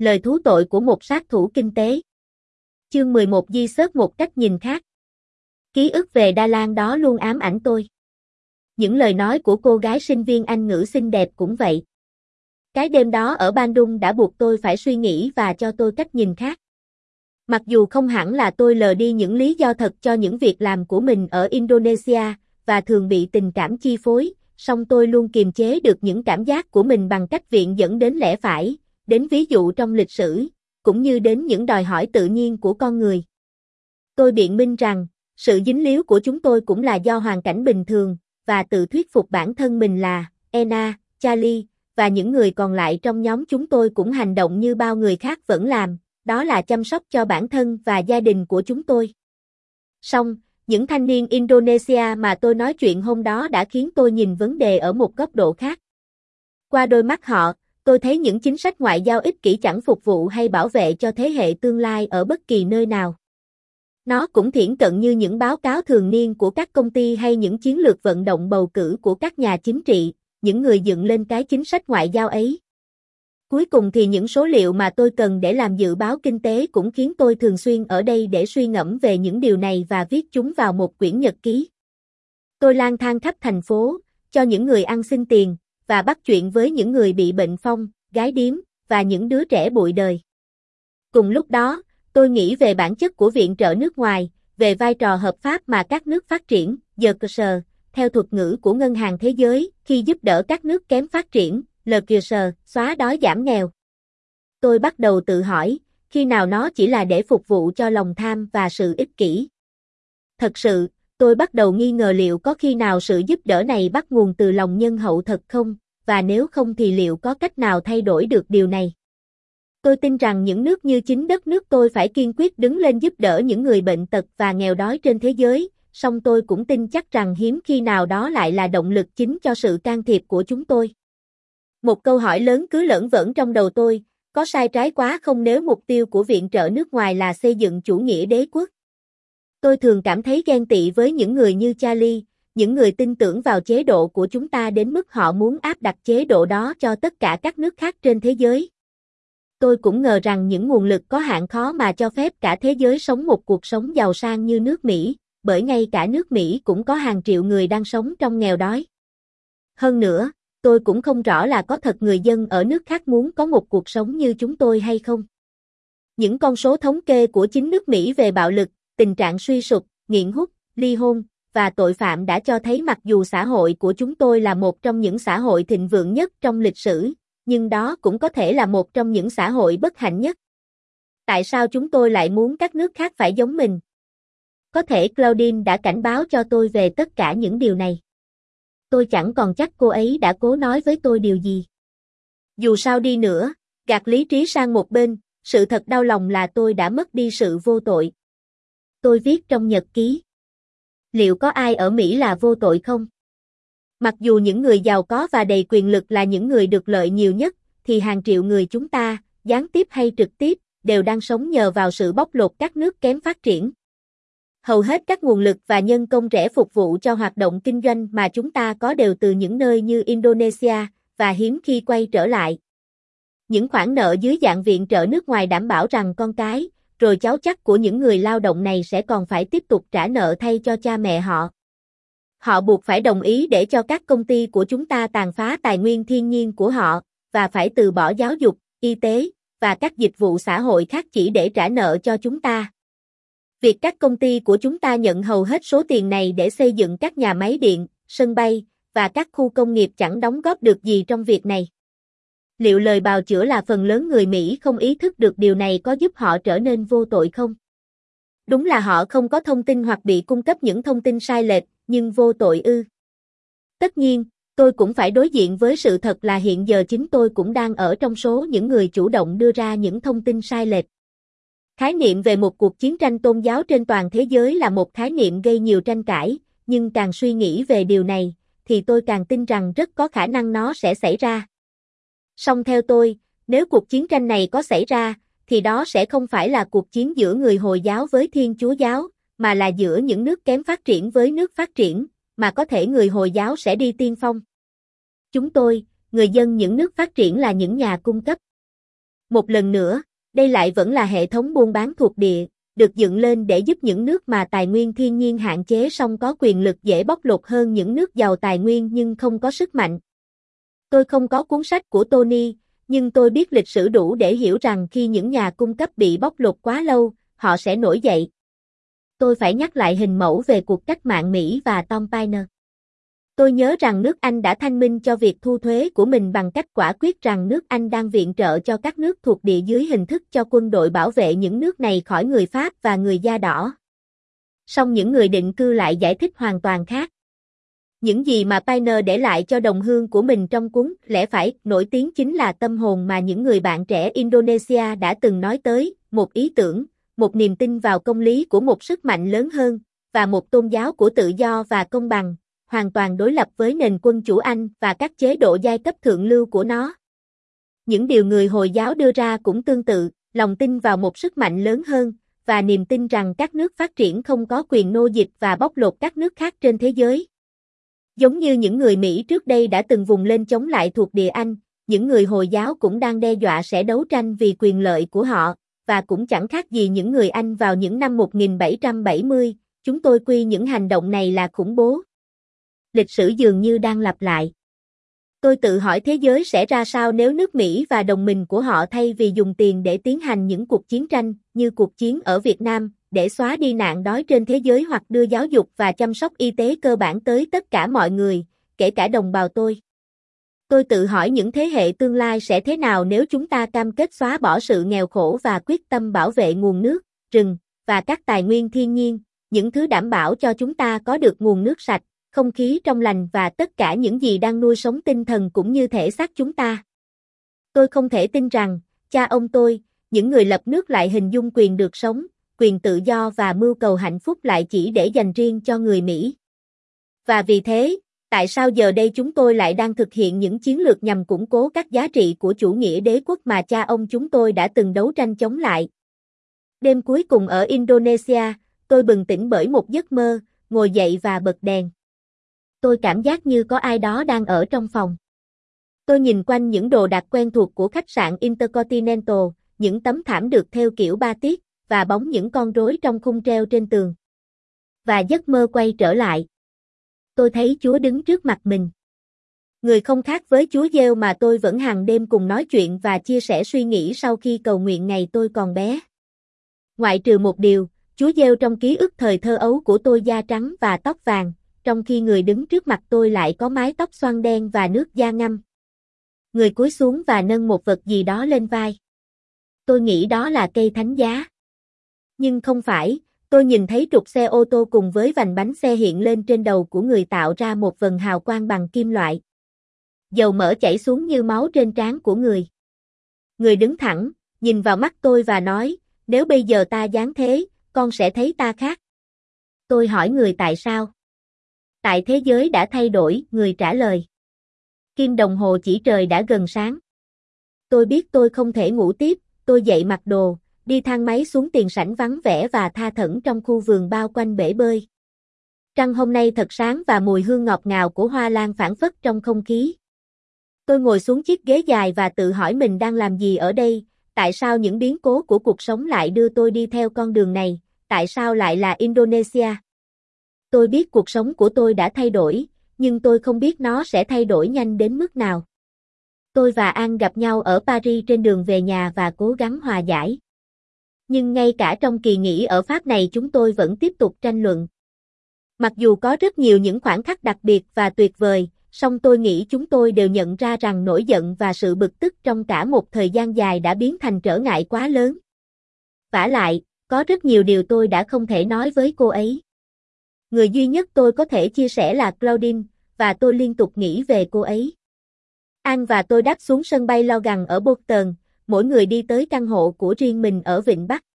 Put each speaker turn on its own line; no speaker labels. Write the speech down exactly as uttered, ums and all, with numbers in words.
Lời thú tội của một sát thủ kinh tế. Chương mười một Di Sớt một cách nhìn khác. Ký ức về Đa Lan đó luôn ám ảnh tôi. Những lời nói của cô gái sinh viên Anh ngữ xinh đẹp cũng vậy. Cái đêm đó ở Bandung đã buộc tôi phải suy nghĩ và cho tôi cách nhìn khác. Mặc dù không hẳn là tôi lờ đi những lý do thật cho những việc làm của mình ở Indonesia, và thường bị tình cảm chi phối, song tôi luôn kiềm chế được những cảm giác của mình bằng cách viện dẫn đến lẽ phải, đến ví dụ trong lịch sử, cũng như đến những đòi hỏi tự nhiên của con người. Tôi biện minh rằng, sự dính líu của chúng tôi cũng là do hoàn cảnh bình thường, và tự thuyết phục bản thân mình là, Anna, Charlie, và những người còn lại trong nhóm chúng tôi cũng hành động như bao người khác vẫn làm, đó là chăm sóc cho bản thân và gia đình của chúng tôi. Song, những thanh niên Indonesia mà tôi nói chuyện hôm đó đã khiến tôi nhìn vấn đề ở một góc độ khác. Qua đôi mắt họ, tôi thấy những chính sách ngoại giao ích kỷ chẳng phục vụ hay bảo vệ cho thế hệ tương lai ở bất kỳ nơi nào. Nó cũng thiển cận như những báo cáo thường niên của các công ty hay những chiến lược vận động bầu cử của các nhà chính trị, những người dựng lên cái chính sách ngoại giao ấy. Cuối cùng thì những số liệu mà tôi cần để làm dự báo kinh tế cũng khiến tôi thường xuyên ở đây để suy ngẫm về những điều này và viết chúng vào một quyển nhật ký. Tôi lang thang khắp thành phố, cho những người ăn xin tiền, và bắt chuyện với những người bị bệnh phong, gái điếm, và những đứa trẻ bụi đời. Cùng lúc đó, tôi nghĩ về bản chất của viện trợ nước ngoài, về vai trò hợp pháp mà các nước phát triển, giờ cơ sở, theo thuật ngữ của Ngân hàng Thế giới, khi giúp đỡ các nước kém phát triển, lờ kìa sờ, xóa đói giảm nghèo. Tôi bắt đầu tự hỏi, khi nào nó chỉ là để phục vụ cho lòng tham và sự ích kỷ. Thật sự, tôi bắt đầu nghi ngờ liệu có khi nào sự giúp đỡ này bắt nguồn từ lòng nhân hậu thật không, và nếu không thì liệu có cách nào thay đổi được điều này. Tôi tin rằng những nước như chính đất nước tôi phải kiên quyết đứng lên giúp đỡ những người bệnh tật và nghèo đói trên thế giới, song tôi cũng tin chắc rằng hiếm khi nào đó lại là động lực chính cho sự can thiệp của chúng tôi. Một câu hỏi lớn cứ lởn vởn trong đầu tôi, có sai trái quá không nếu mục tiêu của viện trợ nước ngoài là xây dựng chủ nghĩa đế quốc? Tôi thường cảm thấy ghen tị với những người như Charlie, những người tin tưởng vào chế độ của chúng ta đến mức họ muốn áp đặt chế độ đó cho tất cả các nước khác trên thế giới. Tôi cũng ngờ rằng những nguồn lực có hạn khó mà cho phép cả thế giới sống một cuộc sống giàu sang như nước Mỹ, bởi ngay cả nước Mỹ cũng có hàng triệu người đang sống trong nghèo đói. Hơn nữa, tôi cũng không rõ là có thật người dân ở nước khác muốn có một cuộc sống như chúng tôi hay không. Những con số thống kê của chính nước Mỹ về bạo lực, tình trạng suy sụp, nghiện hút, ly hôn, và tội phạm đã cho thấy mặc dù xã hội của chúng tôi là một trong những xã hội thịnh vượng nhất trong lịch sử, nhưng đó cũng có thể là một trong những xã hội bất hạnh nhất. Tại sao chúng tôi lại muốn các nước khác phải giống mình? Có thể Claudine đã cảnh báo cho tôi về tất cả những điều này. Tôi chẳng còn chắc cô ấy đã cố nói với tôi điều gì. Dù sao đi nữa, gạt lý trí sang một bên, sự thật đau lòng là tôi đã mất đi sự vô tội. Tôi viết trong nhật ký. Liệu có ai ở Mỹ là vô tội không? Mặc dù những người giàu có và đầy quyền lực là những người được lợi nhiều nhất, thì hàng triệu người chúng ta, gián tiếp hay trực tiếp, đều đang sống nhờ vào sự bóc lột các nước kém phát triển. Hầu hết các nguồn lực và nhân công rẻ phục vụ cho hoạt động kinh doanh mà chúng ta có đều từ những nơi như Indonesia, và hiếm khi quay trở lại. Những khoản nợ dưới dạng viện trợ nước ngoài đảm bảo rằng con cái, rồi cháu chắt của những người lao động này sẽ còn phải tiếp tục trả nợ thay cho cha mẹ họ. Họ buộc phải đồng ý để cho các công ty của chúng ta tàn phá tài nguyên thiên nhiên của họ, và phải từ bỏ giáo dục, y tế, và các dịch vụ xã hội khác chỉ để trả nợ cho chúng ta. Việc các công ty của chúng ta nhận hầu hết số tiền này để xây dựng các nhà máy điện, sân bay, và các khu công nghiệp chẳng đóng góp được gì trong việc này. Liệu lời bào chữa là phần lớn người Mỹ không ý thức được điều này có giúp họ trở nên vô tội không? Đúng là họ không có thông tin hoặc bị cung cấp những thông tin sai lệch, nhưng vô tội ư? Tất nhiên, tôi cũng phải đối diện với sự thật là hiện giờ chính tôi cũng đang ở trong số những người chủ động đưa ra những thông tin sai lệch. Khái niệm về một cuộc chiến tranh tôn giáo trên toàn thế giới là một khái niệm gây nhiều tranh cãi, nhưng càng suy nghĩ về điều này, thì tôi càng tin rằng rất có khả năng nó sẽ xảy ra. Song theo tôi, nếu cuộc chiến tranh này có xảy ra, thì đó sẽ không phải là cuộc chiến giữa người Hồi giáo với Thiên Chúa giáo, mà là giữa những nước kém phát triển với nước phát triển, mà có thể người Hồi giáo sẽ đi tiên phong. Chúng tôi, người dân những nước phát triển là những nhà cung cấp. Một lần nữa, đây lại vẫn là hệ thống buôn bán thuộc địa, được dựng lên để giúp những nước mà tài nguyên thiên nhiên hạn chế song có quyền lực dễ bóc lột hơn những nước giàu tài nguyên nhưng không có sức mạnh. Tôi không có cuốn sách của Tony, nhưng tôi biết lịch sử đủ để hiểu rằng khi những nhà cung cấp bị bóc lột quá lâu, họ sẽ nổi dậy. Tôi phải nhắc lại hình mẫu về cuộc cách mạng Mỹ và Tom Paine. Tôi nhớ rằng nước Anh đã thanh minh cho việc thu thuế của mình bằng cách quả quyết rằng nước Anh đang viện trợ cho các nước thuộc địa dưới hình thức cho quân đội bảo vệ những nước này khỏi người Pháp và người da đỏ. Song những người định cư lại giải thích hoàn toàn khác. Những gì mà Paine để lại cho đồng hương của mình trong cuốn Lẽ Phải nổi tiếng chính là tâm hồn mà những người bạn trẻ Indonesia đã từng nói tới, một ý tưởng, một niềm tin vào công lý của một sức mạnh lớn hơn, và một tôn giáo của tự do và công bằng, hoàn toàn đối lập với nền quân chủ Anh và các chế độ giai cấp thượng lưu của nó. Những điều người Hồi giáo đưa ra cũng tương tự, lòng tin vào một sức mạnh lớn hơn, và niềm tin rằng các nước phát triển không có quyền nô dịch và bóc lột các nước khác trên thế giới. Giống như những người Mỹ trước đây đã từng vùng lên chống lại thuộc địa Anh, những người Hồi giáo cũng đang đe dọa sẽ đấu tranh vì quyền lợi của họ, và cũng chẳng khác gì những người Anh vào những năm một nghìn bảy trăm bảy mươi, chúng tôi quy những hành động này là khủng bố. Lịch sử dường như đang lặp lại. Tôi tự hỏi thế giới sẽ ra sao nếu nước Mỹ và đồng minh của họ thay vì dùng tiền để tiến hành những cuộc chiến tranh, như cuộc chiến ở Việt Nam, để xóa đi nạn đói trên thế giới hoặc đưa giáo dục và chăm sóc y tế cơ bản tới tất cả mọi người, kể cả đồng bào tôi. Tôi tự hỏi những thế hệ tương lai sẽ thế nào nếu chúng ta cam kết xóa bỏ sự nghèo khổ và quyết tâm bảo vệ nguồn nước, rừng, và các tài nguyên thiên nhiên, những thứ đảm bảo cho chúng ta có được nguồn nước sạch, không khí trong lành và tất cả những gì đang nuôi sống tinh thần cũng như thể xác chúng ta. Tôi không thể tin rằng, cha ông tôi, những người lập nước lại hình dung quyền được sống, quyền tự do và mưu cầu hạnh phúc lại chỉ để dành riêng cho người Mỹ. Và vì thế, tại sao giờ đây chúng tôi lại đang thực hiện những chiến lược nhằm củng cố các giá trị của chủ nghĩa đế quốc mà cha ông chúng tôi đã từng đấu tranh chống lại? Đêm cuối cùng ở Indonesia, tôi bừng tỉnh bởi một giấc mơ, ngồi dậy và bật đèn. Tôi cảm giác như có ai đó đang ở trong phòng. Tôi nhìn quanh những đồ đạc quen thuộc của khách sạn Intercontinental, những tấm thảm được thêu kiểu ba tiết, và bóng những con rối trong khung treo trên tường. Và giấc mơ quay trở lại. Tôi thấy Chúa đứng trước mặt mình. Người không khác với Chúa Giêsu mà tôi vẫn hàng đêm cùng nói chuyện và chia sẻ suy nghĩ sau khi cầu nguyện ngày tôi còn bé. Ngoại trừ một điều, Chúa Giêsu trong ký ức thời thơ ấu của tôi da trắng và tóc vàng, trong khi người đứng trước mặt tôi lại có mái tóc xoăn đen và nước da ngăm. Người cúi xuống và nâng một vật gì đó lên vai. Tôi nghĩ đó là cây thánh giá. Nhưng không phải, tôi nhìn thấy trục xe ô tô cùng với vành bánh xe hiện lên trên đầu của người tạo ra một vầng hào quang bằng kim loại. Dầu mỡ chảy xuống như máu trên trán của người. Người đứng thẳng, nhìn vào mắt tôi và nói, nếu bây giờ ta giáng thế, con sẽ thấy ta khác. Tôi hỏi người tại sao? Tại thế giới đã thay đổi, người trả lời. Kim đồng hồ chỉ trời đã gần sáng. Tôi biết tôi không thể ngủ tiếp, tôi dậy mặc đồ, đi thang máy xuống tiền sảnh vắng vẻ và tha thẩn trong khu vườn bao quanh bể bơi. Trăng hôm nay thật sáng và mùi hương ngọt ngào của hoa lan phảng phất trong không khí. Tôi ngồi xuống chiếc ghế dài và tự hỏi mình đang làm gì ở đây, tại sao những biến cố của cuộc sống lại đưa tôi đi theo con đường này, tại sao lại là Indonesia? Tôi biết cuộc sống của tôi đã thay đổi, nhưng tôi không biết nó sẽ thay đổi nhanh đến mức nào. Tôi và An gặp nhau ở Paris trên đường về nhà và cố gắng hòa giải. Nhưng ngay cả trong kỳ nghỉ ở Pháp này chúng tôi vẫn tiếp tục tranh luận. Mặc dù có rất nhiều những khoảnh khắc đặc biệt và tuyệt vời, song tôi nghĩ chúng tôi đều nhận ra rằng nỗi giận và sự bực tức trong cả một thời gian dài đã biến thành trở ngại quá lớn. Vả lại, có rất nhiều điều tôi đã không thể nói với cô ấy. Người duy nhất tôi có thể chia sẻ là Claudine, và tôi liên tục nghĩ về cô ấy. An và tôi đáp xuống sân bay Logan ở Bolton, mỗi người đi tới căn hộ của riêng mình ở Vịnh Bắc.